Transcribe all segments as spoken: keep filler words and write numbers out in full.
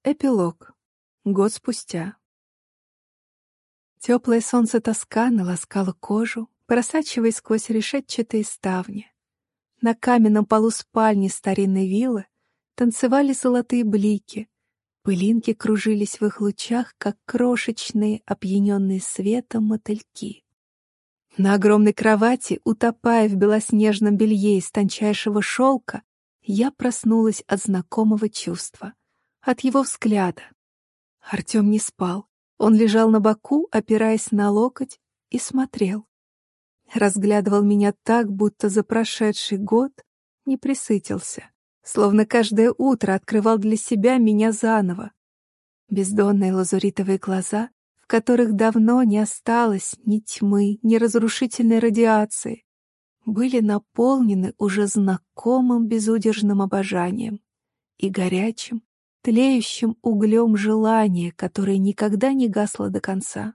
Эпилог. Год спустя. Теплое солнце Тосканы ласкало кожу, просачиваясь сквозь решетчатые ставни. На каменном полу спальни старинной виллы танцевали золотые блики, пылинки кружились в их лучах, как крошечные, опьяненные светом мотыльки. На огромной кровати, утопая в белоснежном белье из тончайшего шелка, я проснулась от знакомого чувства. От его взгляда. Артем не спал. Он лежал на боку, опираясь на локоть, и смотрел. Разглядывал меня так, будто за прошедший год не пресытился, словно каждое утро открывал для себя меня заново. Бездонные лазуритовые глаза, в которых давно не осталось ни тьмы, ни разрушительной радиации, были наполнены уже знакомым безудержным обожанием и горячим, тлеющим углем желания, которое никогда не гасло до конца.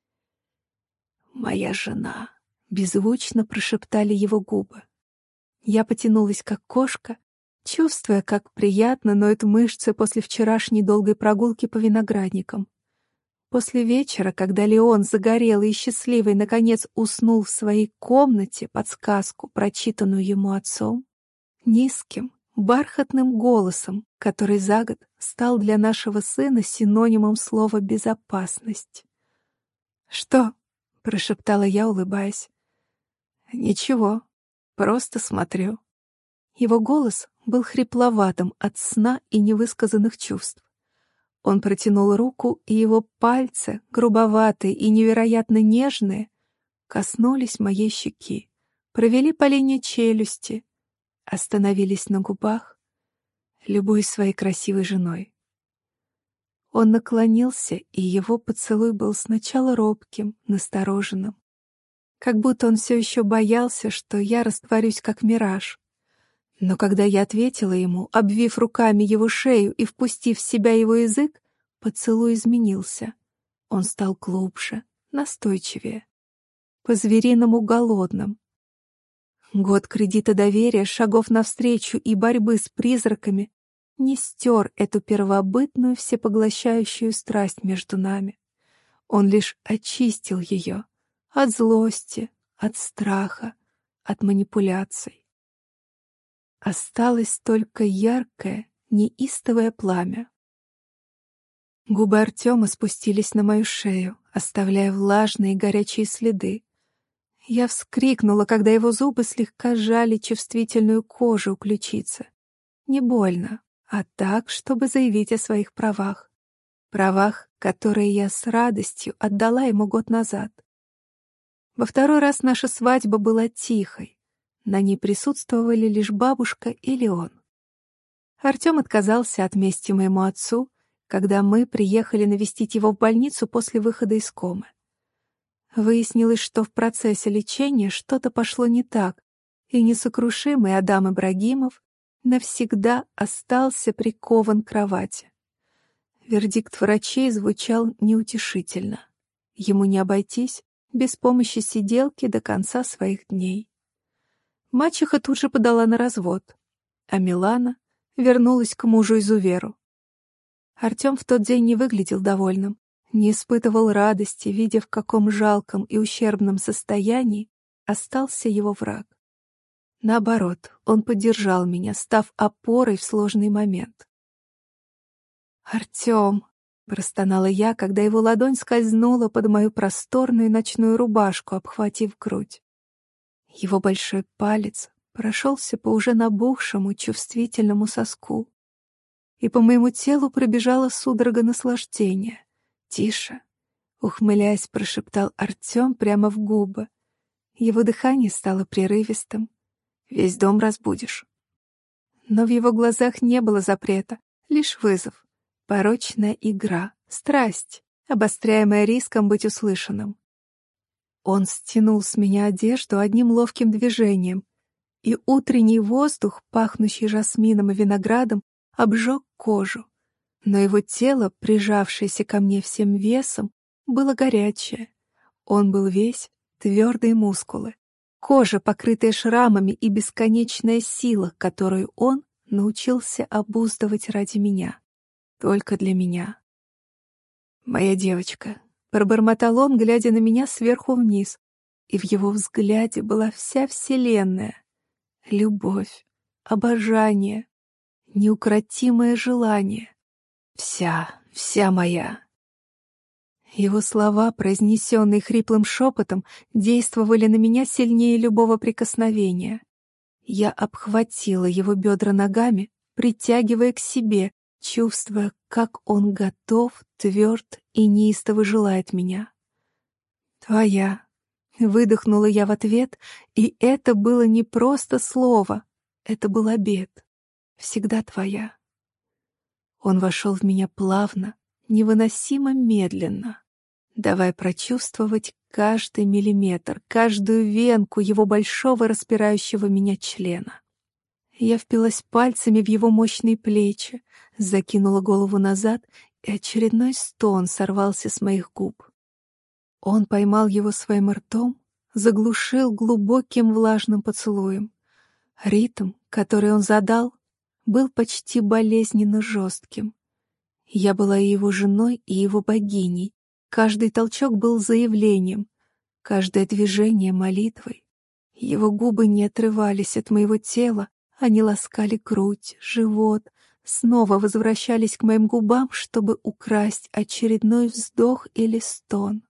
«Моя жена», — беззвучно прошептали его губы. Я потянулась, как кошка, чувствуя, как приятно ноют мышцы после вчерашней долгой прогулки по виноградникам. После вечера, когда Леон, загорелый и счастливый, наконец уснул в своей комнате под сказку, прочитанную ему отцом, низким, бархатным голосом, который за год стал для нашего сына синонимом слова «безопасность». «Что?» — прошептала я, улыбаясь. «Ничего, просто смотрю». Его голос был хрипловатым от сна и невысказанных чувств. Он протянул руку, и его пальцы, грубоватые и невероятно нежные, коснулись моей щеки, провели по линии челюсти, остановились на губах, любуясь своей красивой женой. Он наклонился, и его поцелуй был сначала робким, настороженным, как будто он все еще боялся, что я растворюсь как мираж. Но когда я ответила ему, обвив руками его шею и впустив в себя его язык, поцелуй изменился. Он стал глубже, настойчивее, по-звериному голодным. Год кредита доверия, шагов навстречу и борьбы с призраками не стер эту первобытную всепоглощающую страсть между нами. Он лишь очистил ее от злости, от страха, от манипуляций. Осталось только яркое, неистовое пламя. Губы Артема спустились на мою шею, оставляя влажные и горячие следы. Я вскрикнула, когда его зубы слегка сжали чувствительную кожу у ключицы. Не больно, а так, чтобы заявить о своих правах. Правах, которые я с радостью отдала ему год назад. Во второй раз наша свадьба была тихой. На ней присутствовали лишь бабушка и Леон. Артем отказался от мести моему отцу, когда мы приехали навестить его в больницу после выхода из комы. Выяснилось, что в процессе лечения что-то пошло не так, и несокрушимый Адам Ибрагимов навсегда остался прикован к кровати. Вердикт врачей звучал неутешительно. Ему не обойтись без помощи сиделки до конца своих дней. Мачеха тут же подала на развод, а Милана вернулась к мужу-изуверу. Артем в тот день не выглядел довольным, не испытывал радости, видя, в каком жалком и ущербном состоянии остался его враг. Наоборот, он поддержал меня, став опорой в сложный момент. «Артем!» — простонала я, когда его ладонь скользнула под мою просторную ночную рубашку, обхватив грудь. Его большой палец прошелся по уже набухшему чувствительному соску, и по моему телу пробежала судорога наслаждения. «Тише!» — ухмыляясь, прошептал Артем прямо в губы. Его дыхание стало прерывистым. «Весь дом разбудишь». Но в его глазах не было запрета, лишь вызов, порочная игра, страсть, обостряемая риском быть услышанным. Он стянул с меня одежду одним ловким движением, и утренний воздух, пахнущий жасмином и виноградом, обжег кожу. Но его тело, прижавшееся ко мне всем весом, было горячее. Он был весь твердые мускулы, кожа, покрытая шрамами, и бесконечная сила, которую он научился обуздывать ради меня. только для меня. Моя девочка, пробормотал он, глядя на меня сверху вниз, и в его взгляде была вся вселенная. Любовь, обожание, неукротимое желание. Вся, вся моя. Его слова, произнесенные хриплым шепотом, действовали на меня сильнее любого прикосновения. Я обхватила его бедра ногами, притягивая к себе, чувствуя, как он готов, тверд и неистово желает меня. «Твоя», — выдохнула я в ответ, и это было не просто слово, это был обет. Всегда твоя. Он вошел в меня плавно, невыносимо медленно, давая прочувствовать каждый миллиметр, каждую венку его большого распирающего меня члена. Я впилась пальцами в его мощные плечи, закинула голову назад, и очередной стон сорвался с моих губ. Он поймал его своим ртом, заглушил глубоким влажным поцелуем. Ритм, который он задал, был почти болезненно жестким. Я была и его женой, и его богиней. Каждый толчок был заявлением, каждое движение — молитвой. Его губы не отрывались от моего тела, они ласкали грудь, живот, снова возвращались к моим губам, чтобы украсть очередной вздох или стон.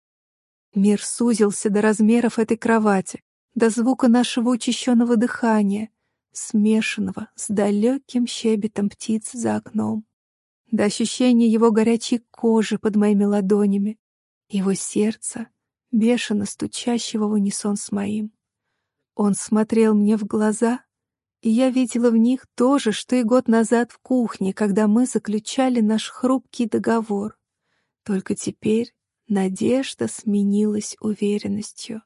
Мир сузился до размеров этой кровати, до звука нашего учащенного дыхания, смешанного с далеким щебетом птиц за окном, до ощущения его горячей кожи под моими ладонями, его сердца, бешено стучащего в унисон с моим. Он смотрел мне в глаза, и я видела в них то же, что и год назад в кухне, когда мы заключали наш хрупкий договор. Только теперь надежда сменилась уверенностью.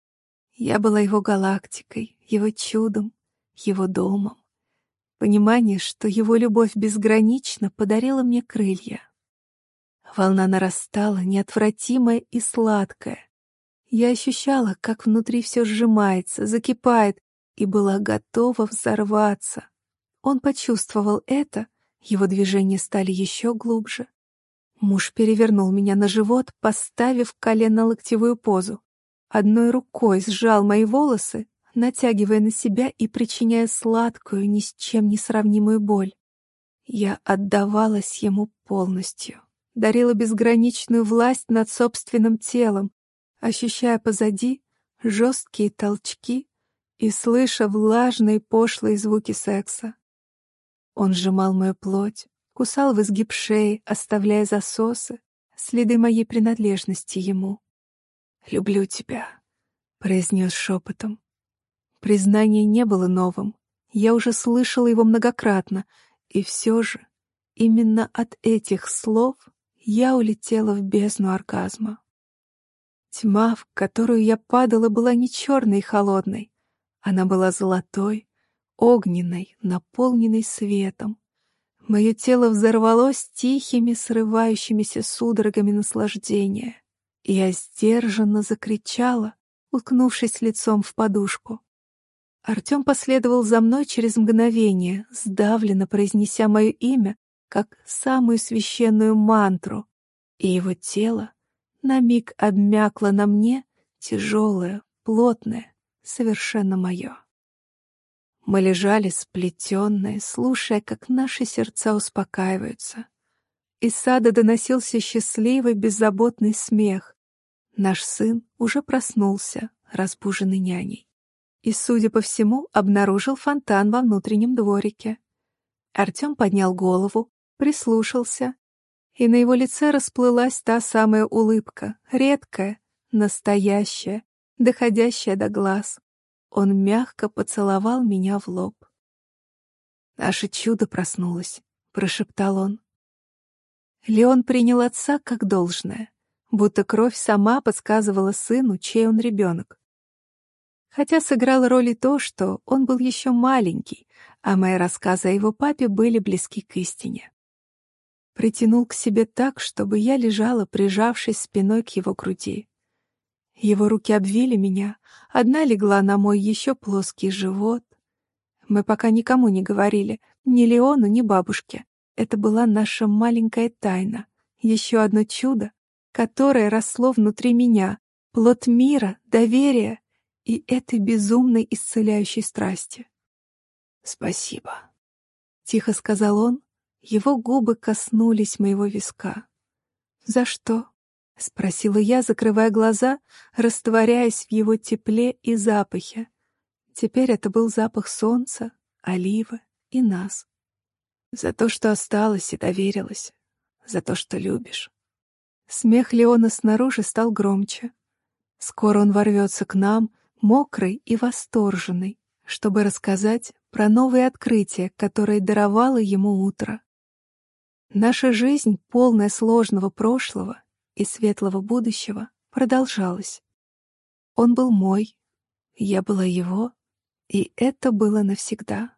Я была его галактикой, его чудом, его домом. Понимание, что его любовь безгранична, подарила мне крылья. Волна нарастала, неотвратимая и сладкая. Я ощущала, как внутри все сжимается, закипает, и была готова взорваться. Он почувствовал это, его движения стали еще глубже. Муж перевернул меня на живот, поставив колено-локтевую позу. Одной рукой сжал мои волосы, натягивая на себя и причиняя сладкую, ни с чем не сравнимую боль. Я отдавалась ему полностью, дарила безграничную власть над собственным телом, ощущая позади жесткие толчки и слыша влажные пошлые звуки секса. Он сжимал мою плоть, кусал в изгиб шеи, оставляя засосы, следы моей принадлежности ему. «Люблю тебя», — произнес шепотом. Признание не было новым, я уже слышала его многократно, и все же именно от этих слов я улетела в бездну оргазма. Тьма, в которую я падала, была не черной и холодной, она была золотой, огненной, наполненной светом. Мое тело взорвалось тихими, срывающимися судорогами наслаждения. Я сдержанно закричала, уткнувшись лицом в подушку. Артем последовал за мной через мгновение, сдавленно произнеся мое имя, как самую священную мантру, и его тело на миг обмякло на мне, тяжелое, плотное, совершенно мое. Мы лежали сплетенные, слушая, как наши сердца успокаиваются. Из сада доносился счастливый, беззаботный смех. Наш сын уже проснулся, разбуженный няней. И, судя по всему, обнаружил фонтан во внутреннем дворике. Артем поднял голову, прислушался, и на его лице расплылась та самая улыбка, редкая, настоящая, доходящая до глаз. Он мягко поцеловал меня в лоб. «Наше чудо проснулось», — прошептал он. Леон принял отца как должное, будто кровь сама подсказывала сыну, чей он ребенок. Хотя сыграло роль и то, что он был еще маленький, а мои рассказы о его папе были близки к истине. Притянул к себе так, чтобы я лежала, прижавшись спиной к его груди. Его руки обвили меня, одна легла на мой еще плоский живот. Мы пока никому не говорили, ни Леону, ни бабушке, Это была наша маленькая тайна, еще одно чудо, которое росло внутри меня, плод мира, доверия и этой безумной исцеляющей страсти. «Спасибо», — тихо сказал он, его губы коснулись моего виска. «За что?» — спросила я, закрывая глаза, растворяясь в его тепле и запахе. Теперь это был запах солнца, оливы и нас. «За то, что осталась и доверилась, за то, что любишь». Смех Леона снаружи стал громче. Скоро он ворвется к нам, мокрый и восторженный, чтобы рассказать про новые открытия, которые даровало ему утро. Наша жизнь, полная сложного прошлого и светлого будущего, продолжалась. Он был мой, я была его, и это было навсегда.